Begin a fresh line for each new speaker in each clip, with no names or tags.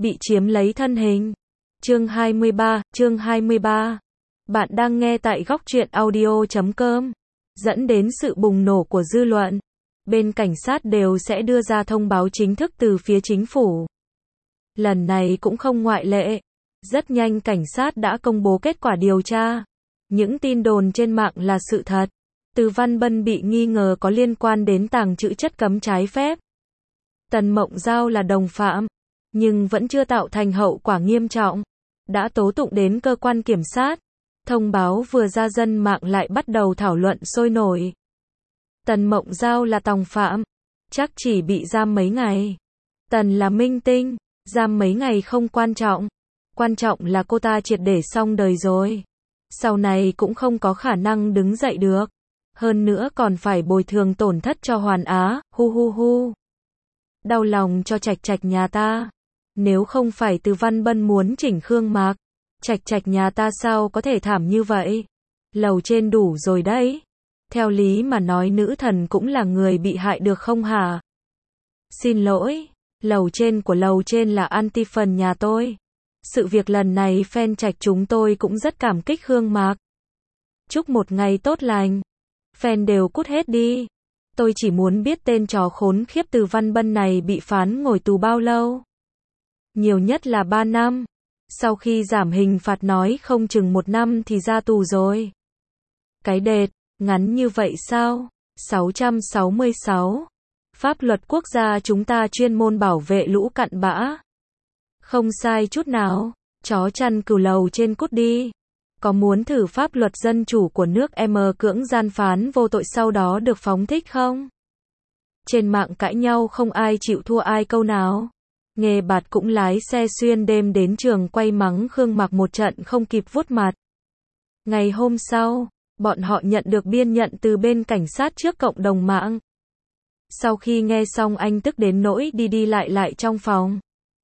bị chiếm lấy thân hình. Chương 23. Bạn đang nghe tại góc truyện audio.com. Dẫn đến sự bùng nổ của dư luận. Bên cảnh sát đều sẽ đưa ra thông báo chính thức từ phía chính phủ. Lần này cũng không ngoại lệ. Rất nhanh cảnh sát đã công bố kết quả điều tra. Những tin đồn trên mạng là sự thật. Từ Văn Bân bị nghi ngờ có liên quan đến tàng trữ chất cấm trái phép. Tần Mộng Giao là đồng phạm, nhưng vẫn chưa tạo thành hậu quả nghiêm trọng. Đã tố tụng đến cơ quan kiểm sát. Thông báo vừa ra dân mạng lại bắt đầu thảo luận sôi nổi. Tần Mộng Giao là tòng phạm, chắc chỉ bị giam mấy ngày. Tần là minh tinh, giam mấy ngày không quan trọng. Quan trọng là cô ta triệt để xong đời rồi. Sau này cũng không có khả năng đứng dậy được. Hơn nữa còn phải bồi thường tổn thất cho Hoàn Á, hu. Đau lòng cho Trạch Trạch nhà ta. Nếu không phải Từ Văn Bân muốn chỉnh Khương Mạc, Trạch Trạch nhà ta sao có thể thảm như vậy? Lầu trên đủ rồi đấy. Theo lý mà nói nữ thần cũng là người bị hại được không hả? Xin lỗi, lầu trên của lầu trên là anti phần nhà tôi. Sự việc lần này fan Trạch chúng tôi cũng rất cảm kích Khương Mạc. Chúc một ngày tốt lành. Fan đều cút hết đi. Tôi chỉ muốn biết tên trò khốn khiếp Từ Văn Bân này bị phán ngồi tù bao lâu. Nhiều nhất là 3 năm. Sau khi giảm hình phạt nói không chừng 1 năm thì ra tù rồi. Cái đệt, ngắn như vậy sao? 666. Pháp luật quốc gia chúng ta chuyên môn bảo vệ lũ cặn bã. Không sai chút nào. Chó chăn cừu lầu trên cút đi. Có muốn thử pháp luật dân chủ của nước M cưỡng gian phán vô tội sau đó được phóng thích không? Trên mạng cãi nhau không ai chịu thua ai câu nào. Nghề Bạt cũng lái xe xuyên đêm đến trường quay mắng Khương Mạc một trận không kịp vuốt mặt. Ngày hôm sau, bọn họ nhận được biên nhận từ bên cảnh sát trước cộng đồng mạng. Sau khi nghe xong anh tức đến nỗi đi lại trong phòng.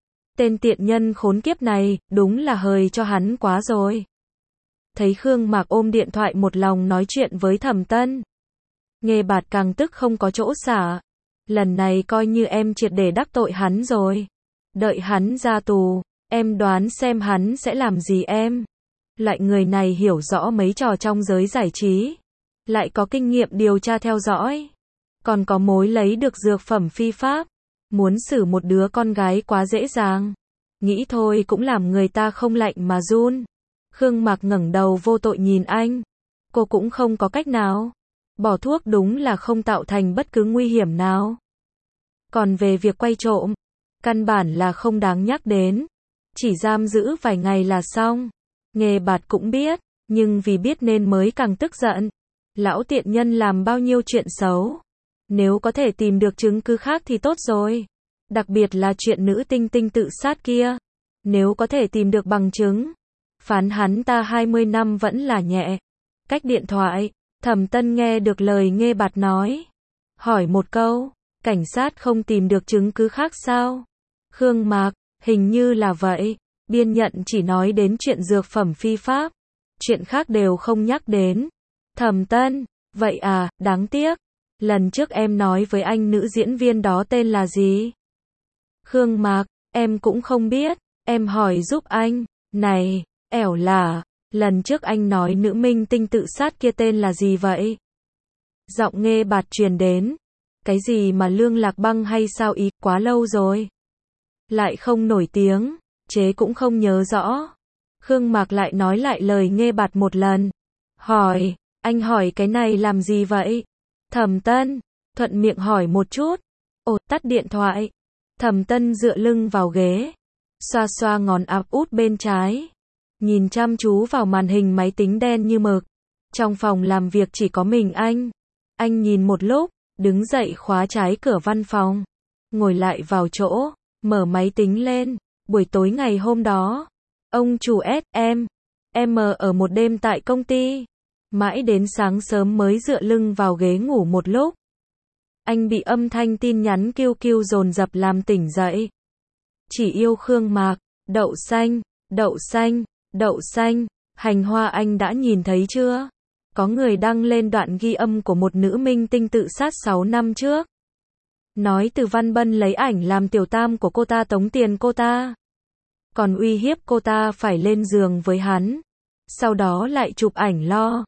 Tên tiện nhân khốn kiếp này, đúng là hời cho hắn quá rồi. Thấy Khương Mạc ôm điện thoại một lòng nói chuyện với Thẩm Tân. Nghề Bạt càng tức không có chỗ xả. Lần này coi như em triệt để đắc tội hắn rồi. Đợi hắn ra tù, em đoán xem hắn sẽ làm gì em. Lại người này hiểu rõ mấy trò trong giới giải trí. Lại có kinh nghiệm điều tra theo dõi. Còn có mối lấy được dược phẩm phi pháp. Muốn xử một đứa con gái quá dễ dàng. Nghĩ thôi cũng làm người ta không lạnh mà run. Khương Mạc ngẩng đầu vô tội nhìn anh. Cô cũng không có cách nào. Bỏ thuốc đúng là không tạo thành bất cứ nguy hiểm nào. Còn về việc quay trộm, căn bản là không đáng nhắc đến. Chỉ giam giữ vài ngày là xong. Nghề Bạt cũng biết, nhưng vì biết nên mới càng tức giận. Lão tiện nhân làm bao nhiêu chuyện xấu. Nếu có thể tìm được chứng cứ khác thì tốt rồi. Đặc biệt là chuyện nữ tinh tinh tự sát kia. Nếu có thể tìm được bằng chứng, phán hắn ta 20 năm vẫn là nhẹ. Cách điện thoại, Thẩm Tân nghe được lời Nghê Bạt nói. Hỏi một câu, cảnh sát không tìm được chứng cứ khác sao? Khương Mạc, hình như là vậy. Biên nhận chỉ nói đến chuyện dược phẩm phi pháp. Chuyện khác đều không nhắc đến. Thẩm Tân, vậy à, đáng tiếc. Lần trước em nói với anh nữ diễn viên đó tên là gì? Khương Mạc, em cũng không biết. Em hỏi giúp anh. Này, ẻo là, lần trước anh nói nữ minh tinh tự sát kia tên là gì vậy? Giọng Nghê Bạt truyền đến. Cái gì mà Lương Lạc Băng hay sao ý, quá lâu rồi. Lại không nổi tiếng, chế cũng không nhớ rõ. Khương Mạc lại nói lại lời Nghê Bạt một lần. Hỏi, anh hỏi cái này làm gì vậy? Thẩm Tân, thuận miệng hỏi một chút. Ồ, tắt điện thoại. Thẩm Tân dựa lưng vào ghế. Xoa xoa ngón áp út bên trái. Nhìn chăm chú vào màn hình máy tính đen như mực. Trong phòng làm việc chỉ có mình anh. Anh nhìn một lúc, đứng dậy khóa trái cửa văn phòng. Ngồi lại vào chỗ, mở máy tính lên. Buổi tối ngày hôm đó, ông chủ em ở một đêm tại công ty. Mãi đến sáng sớm mới dựa lưng vào ghế ngủ một lúc. Anh bị âm thanh tin nhắn kêu dồn dập làm tỉnh dậy. Chỉ yêu Khương Mạc, đậu xanh, hành hoa anh đã nhìn thấy chưa? Có người đăng lên đoạn ghi âm của một nữ minh tinh tự sát 6 năm trước. Nói Từ Văn Bân lấy ảnh làm tiểu tam của cô ta tống tiền cô ta. còn uy hiếp cô ta phải lên giường với hắn. Sau đó lại chụp ảnh lo.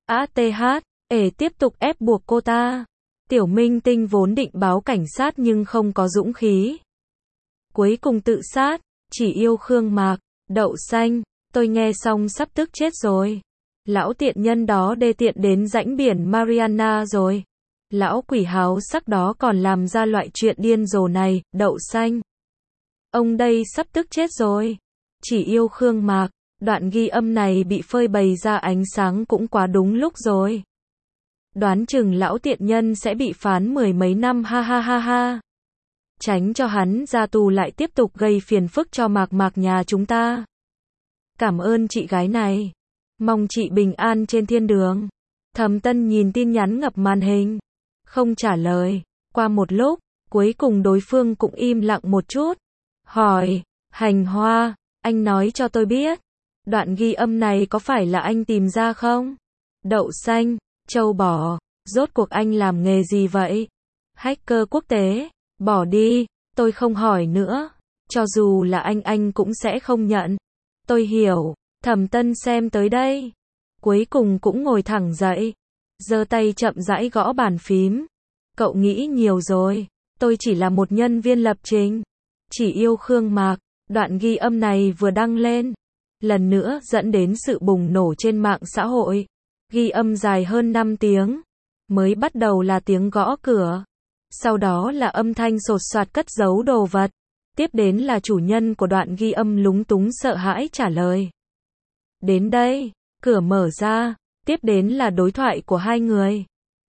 Tiếp tục ép buộc cô ta. Tiểu minh tinh vốn định báo cảnh sát nhưng không có dũng khí. Cuối cùng tự sát, chỉ yêu Khương Mạc. Đậu xanh, tôi nghe xong sắp tức chết rồi. Lão tiện nhân đó đê tiện đến rãnh biển Mariana rồi. Lão quỷ háo sắc đó còn làm ra loại chuyện điên rồ này. Đậu xanh, ông đây sắp tức chết rồi. Chỉ yêu Khương Mạc. Đoạn ghi âm này bị phơi bày ra ánh sáng cũng quá đúng lúc rồi. Đoán chừng lão tiện nhân sẽ bị phán 10 mấy năm ha ha ha ha. Tránh cho hắn ra tù lại tiếp tục gây phiền phức cho Mạc Mạc nhà chúng ta. Cảm ơn chị gái này. Mong chị bình an trên thiên đường. Thẩm Tân nhìn tin nhắn ngập màn hình. Không trả lời. Qua một lúc, cuối cùng đối phương cũng im lặng một chút. Hỏi, Hành Hoa, anh nói cho tôi biết. Đoạn ghi âm này có phải là anh tìm ra không? Đậu xanh, châu bò, rốt cuộc anh làm nghề gì vậy? Hacker quốc tế, bỏ đi, tôi không hỏi nữa. Cho dù là anh cũng sẽ không nhận. Tôi hiểu, Thẩm Tân xem tới đây. Cuối cùng cũng ngồi thẳng dậy. Giơ tay chậm rãi gõ bàn phím. Cậu nghĩ nhiều rồi, tôi chỉ là một nhân viên lập trình. Chỉ yêu Khương Mạc, đoạn ghi âm này vừa đăng lên. Lần nữa dẫn đến sự bùng nổ trên mạng xã hội. Ghi âm dài hơn 5 tiếng. Mới bắt đầu là tiếng gõ cửa. Sau đó là âm thanh sột soạt cất giấu đồ vật. Tiếp đến là chủ nhân của đoạn ghi âm lúng túng sợ hãi trả lời. Đến đây, cửa mở ra. Tiếp đến là đối thoại của hai người.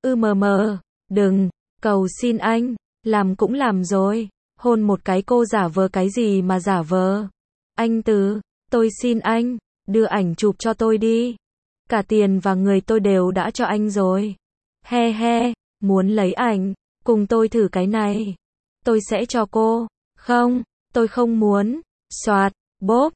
Đừng, cầu xin anh, làm cũng làm rồi. Hôn một cái cô giả vờ cái gì mà giả vờ. Anh tôi xin anh, đưa ảnh chụp cho tôi đi. Cả tiền và người tôi đều đã cho anh rồi. He, muốn lấy ảnh, cùng tôi thử cái này. Tôi sẽ cho cô. Không, tôi không muốn. Soạt, bốp,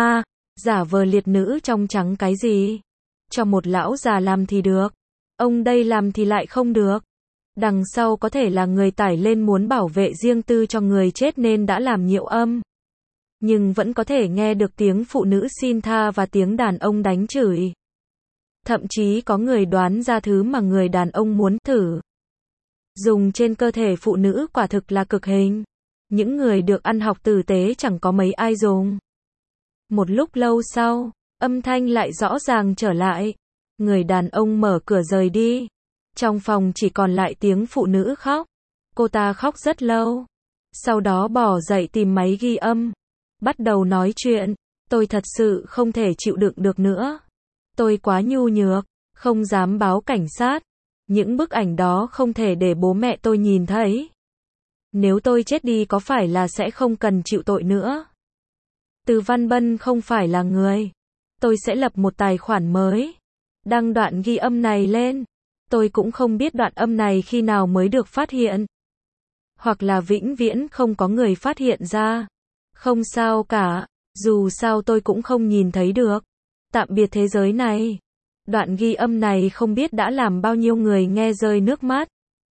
giả vờ liệt nữ trong trắng cái gì? Cho một lão già làm thì được. Ông đây làm thì lại không được. Đằng sau có thể là người tải lên muốn bảo vệ riêng tư cho người chết nên đã làm nhiễu âm. Nhưng vẫn có thể nghe được tiếng phụ nữ xin tha và tiếng đàn ông đánh chửi. Thậm chí có người đoán ra thứ mà người đàn ông muốn thử. Dùng trên cơ thể phụ nữ quả thực là cực hình. Những người được ăn học tử tế chẳng có mấy ai dùng. Một lúc lâu sau, âm thanh lại rõ ràng trở lại. Người đàn ông mở cửa rời đi. Trong phòng chỉ còn lại tiếng phụ nữ khóc. Cô ta khóc rất lâu. Sau đó bỏ dậy tìm máy ghi âm. Bắt đầu nói chuyện. Tôi thật sự không thể chịu đựng được nữa. Tôi quá nhu nhược, không dám báo cảnh sát. Những bức ảnh đó không thể để bố mẹ tôi nhìn thấy. Nếu tôi chết đi có phải là sẽ không cần chịu tội nữa. Từ Văn Bân không phải là người. Tôi sẽ lập một tài khoản mới. Đăng đoạn ghi âm này lên. Tôi cũng không biết đoạn âm này khi nào mới được phát hiện. Hoặc là vĩnh viễn không có người phát hiện ra. Không sao cả, dù sao tôi cũng không nhìn thấy được. Tạm biệt thế giới này. Đoạn ghi âm này không biết đã làm bao nhiêu người nghe rơi nước mắt.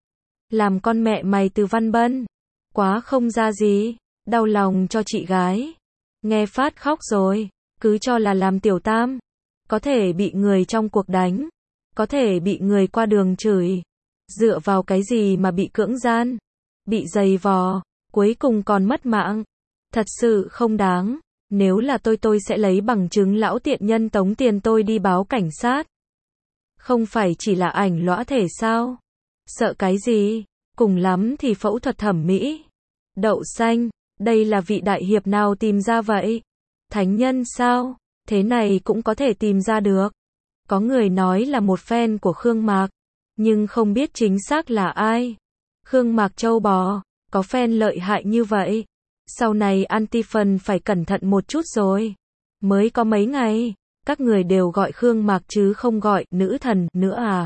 Làm con mẹ mày Từ Văn Bân. Quá không ra gì. Đau lòng cho chị gái. Nghe phát khóc rồi. Cứ cho là làm tiểu tam. Có thể bị người trong cuộc đánh. Có thể bị người qua đường chửi. Dựa vào cái gì mà bị cưỡng gian. Bị giày vò. Cuối cùng còn mất mạng. Thật sự không đáng. Nếu là tôi sẽ lấy bằng chứng lão tiện nhân tống tiền tôi đi báo cảnh sát. Không phải chỉ là ảnh lõa thể sao? Sợ cái gì? Cùng lắm thì phẫu thuật thẩm mỹ. Đậu xanh, đây là vị đại hiệp nào tìm ra vậy? Thánh nhân sao? Thế này cũng có thể tìm ra được. Có người nói là một fan của Khương Mạc, nhưng không biết chính xác là ai. Khương Mạc châu bò, có fan lợi hại như vậy. Sau này anti-fan phải cẩn thận một chút rồi. Mới có mấy ngày, các người đều gọi Khương Mạc chứ không gọi nữ thần nữa à.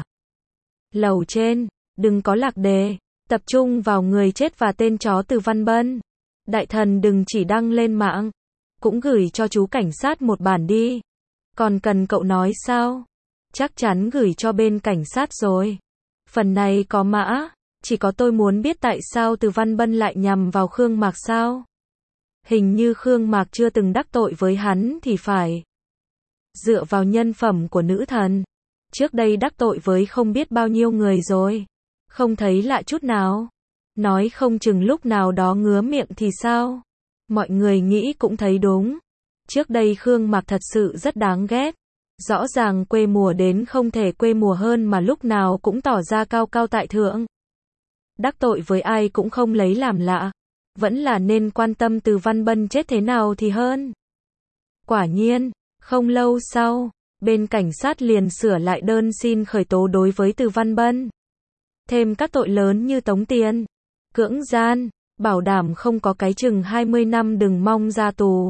Lầu trên, đừng có lạc đề, tập trung vào người chết và tên chó Từ Văn Bân. Đại thần đừng chỉ đăng lên mạng, cũng gửi cho chú cảnh sát một bản đi. Còn cần cậu nói sao? Chắc chắn gửi cho bên cảnh sát rồi. Phần này có mã, chỉ có tôi muốn biết tại sao Từ Văn Bân lại nhằm vào Khương Mạc sao? Hình như Khương Mạc chưa từng đắc tội với hắn thì phải. Dựa vào nhân phẩm của nữ thần, trước đây đắc tội với không biết bao nhiêu người rồi. Không thấy lạ chút nào. Nói không chừng lúc nào đó ngứa miệng thì sao? Mọi người nghĩ cũng thấy đúng. Trước đây Khương Mạc thật sự rất đáng ghét. Rõ ràng quê mùa đến không thể quê mùa hơn mà lúc nào cũng tỏ ra cao cao tại thượng. Đắc tội với ai cũng không lấy làm lạ. Vẫn là nên quan tâm Từ Văn Bân chết thế nào thì hơn. Quả nhiên, không lâu sau, bên cảnh sát liền sửa lại đơn xin khởi tố đối với Từ Văn Bân. Thêm các tội lớn như tống tiền, cưỡng gian, bảo đảm không có cái chừng 20 năm đừng mong ra tù.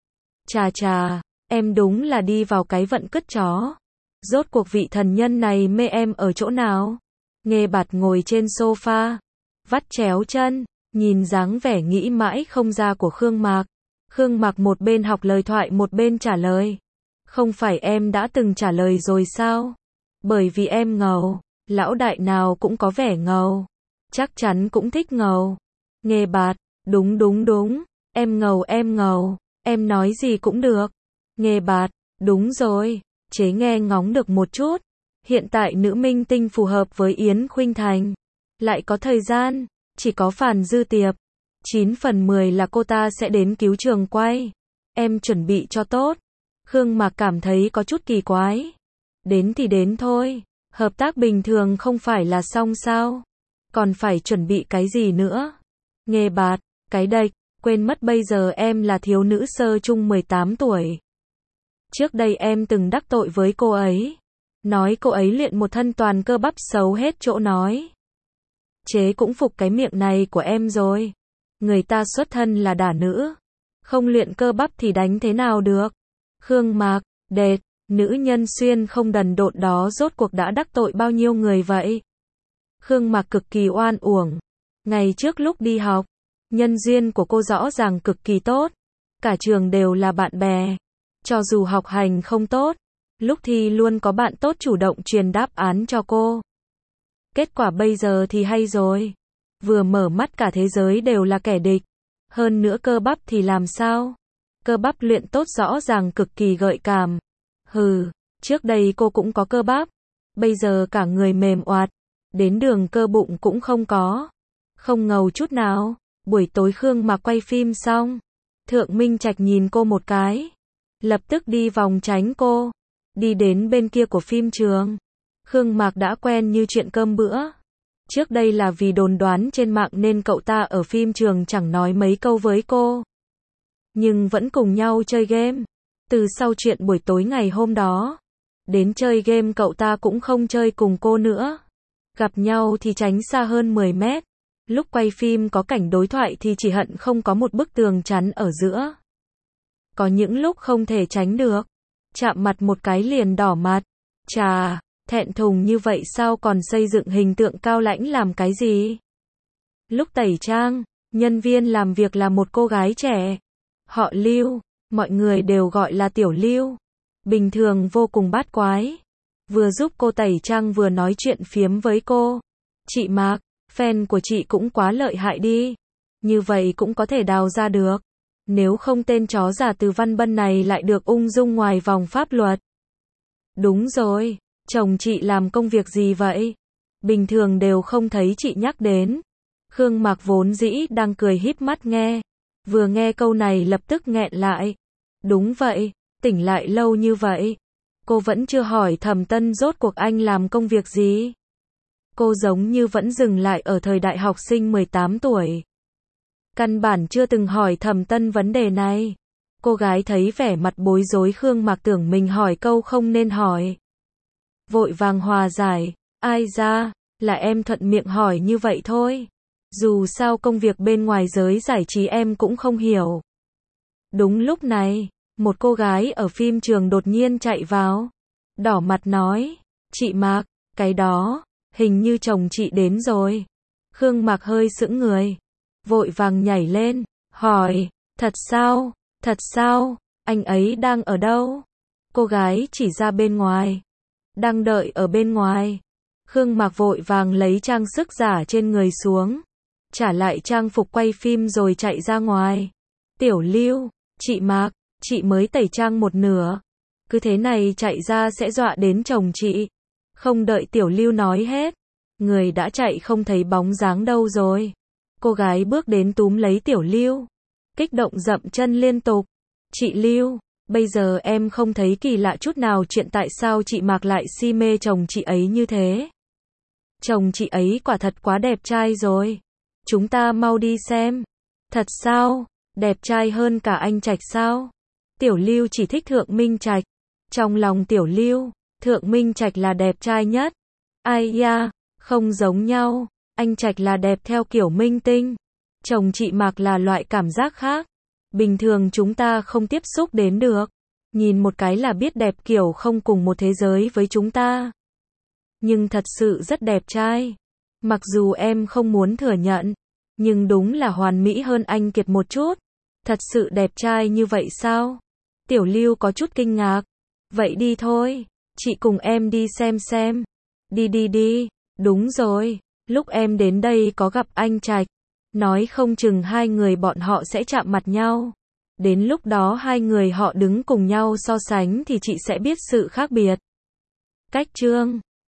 Chà chà, em đúng là đi vào cái vận cứt chó. Rốt cuộc vị thần nhân này mê em ở chỗ nào? Nghê Bạt ngồi trên sofa, vắt chéo chân, nhìn dáng vẻ nghĩ mãi không ra của Khương Mạc. Khương Mạc một bên học lời thoại một bên trả lời. Không phải em đã từng trả lời rồi sao? Bởi vì em ngầu, lão đại nào cũng có vẻ ngầu. Chắc chắn cũng thích ngầu. Nghê Bạt, đúng, em ngầu, em nói gì cũng được. Nghê Bạt, đúng rồi, chế nghe ngóng được một chút. Hiện tại nữ minh tinh phù hợp với Yến Khuynh Thành. Lại có thời gian, chỉ có Phàn Dư Tiệp. 9 phần 10 là cô ta sẽ đến cứu trường quay. Em chuẩn bị cho tốt. Khương Mạc cảm thấy có chút kỳ quái. Đến thì đến thôi. Hợp tác bình thường không phải là xong sao? Còn phải chuẩn bị cái gì nữa? Nghê Bạt, cái đệch, quên mất bây giờ em là thiếu nữ sơ trung 18 tuổi. Trước đây em từng đắc tội với cô ấy. Nói cô ấy luyện một thân toàn cơ bắp xấu hết chỗ nói. Chế cũng phục cái miệng này của em rồi. Người ta xuất thân là đả nữ. Không luyện cơ bắp thì đánh thế nào được? Khương Mạc, đệt, nữ nhân xuyên không đần độn đó rốt cuộc đã đắc tội bao nhiêu người vậy? Khương Mạc cực kỳ oan uổng. Ngày trước lúc đi học, nhân duyên của cô rõ ràng cực kỳ tốt. Cả trường đều là bạn bè. Cho dù học hành không tốt, lúc thi luôn có bạn tốt chủ động truyền đáp án cho cô. Kết quả bây giờ thì hay rồi. Vừa mở mắt cả thế giới đều là kẻ địch. Hơn nữa cơ bắp thì làm sao? Cơ bắp luyện tốt rõ ràng cực kỳ gợi cảm. Hừ, trước đây cô cũng có cơ bắp. Bây giờ cả người mềm oạt. Đến đường cơ bụng cũng không có. Không ngầu chút nào. Buổi tối Khương Mạc quay phim xong. Thượng Minh Trạch nhìn cô một cái. Lập tức đi vòng tránh cô. Đi đến bên kia của phim trường. Khương Mạc đã quen như chuyện cơm bữa. Trước đây là vì đồn đoán trên mạng nên cậu ta ở phim trường chẳng nói mấy câu với cô. Nhưng vẫn cùng nhau chơi game. Từ sau chuyện buổi tối ngày hôm đó, đến chơi game cậu ta cũng không chơi cùng cô nữa. Gặp nhau thì tránh xa hơn 10 mét. Lúc quay phim có cảnh đối thoại thì chỉ hận không có một bức tường chắn ở giữa. Có những lúc không thể tránh được. Chạm mặt một cái liền đỏ mặt. Chà, thẹn thùng như vậy sao còn xây dựng hình tượng cao lãnh làm cái gì? Lúc tẩy trang, nhân viên làm việc là một cô gái trẻ. Họ Lưu, mọi người đều gọi là Tiểu Lưu. Bình thường vô cùng bát quái. Vừa giúp cô tẩy trang vừa nói chuyện phiếm với cô. Chị Mạc, fan của chị cũng quá lợi hại đi. Như vậy cũng có thể đào ra được. Nếu không tên chó giả Từ Văn Bân này lại được ung dung ngoài vòng pháp luật. Đúng rồi, chồng chị làm công việc gì vậy? Bình thường đều không thấy chị nhắc đến. Khương Mạc vốn dĩ đang cười híp mắt nghe. Vừa nghe câu này lập tức nghẹn lại. Đúng vậy, tỉnh lại lâu như vậy. Cô vẫn chưa hỏi Thẩm Tân rốt cuộc anh làm công việc gì. Cô giống như vẫn dừng lại ở thời đại học sinh 18 tuổi. Căn bản chưa từng hỏi Thẩm Tân vấn đề này. Cô gái thấy vẻ mặt bối rối Khương Mạc tưởng mình hỏi câu không nên hỏi. Vội vàng hòa giải, ai ra, là em thuận miệng hỏi như vậy thôi. Dù sao công việc bên ngoài giới giải trí em cũng không hiểu. Đúng lúc này, một cô gái ở phim trường đột nhiên chạy vào. Đỏ mặt nói, chị Mạc, cái đó, hình như chồng chị đến rồi. Khương Mạc hơi sững người. Vội vàng nhảy lên, hỏi, thật sao, anh ấy đang ở đâu? Cô gái chỉ ra bên ngoài. Đang đợi ở bên ngoài. Khương Mạc vội vàng lấy trang sức giả trên người xuống. Trả lại trang phục quay phim rồi chạy ra ngoài. Tiểu Lưu, chị Mạc, chị mới tẩy trang một nửa. Cứ thế này chạy ra sẽ dọa đến chồng chị. Không đợi Tiểu Lưu nói hết, người đã chạy không thấy bóng dáng đâu rồi. Cô gái bước đến túm lấy Tiểu Lưu, kích động dậm chân liên tục. Chị Lưu, bây giờ em không thấy kỳ lạ chút nào chuyện tại sao chị Mạc lại si mê chồng chị ấy như thế. Chồng chị ấy quả thật quá đẹp trai rồi. Chúng ta mau đi xem. Thật sao? Đẹp trai hơn cả anh Trạch sao? Tiểu Lưu chỉ thích Thượng Minh Trạch. Trong lòng Tiểu Lưu, Thượng Minh Trạch là đẹp trai nhất. Ai da, không giống nhau. Anh Trạch là đẹp theo kiểu minh tinh. Chồng chị Mạc là loại cảm giác khác. Bình thường chúng ta không tiếp xúc đến được. Nhìn một cái là biết đẹp kiểu không cùng một thế giới với chúng ta. Nhưng thật sự rất đẹp trai. Mặc dù em không muốn thừa nhận, nhưng đúng là hoàn mỹ hơn anh Kiệt một chút. Thật sự đẹp trai như vậy sao? Tiểu Lưu có chút kinh ngạc. Vậy đi thôi, chị cùng em đi xem. Đi đi đi, đúng rồi, lúc em đến đây có gặp anh Trạch. Nói không chừng hai người bọn họ sẽ chạm mặt nhau. Đến lúc đó hai người họ đứng cùng nhau so sánh thì chị sẽ biết sự khác biệt. Cách chương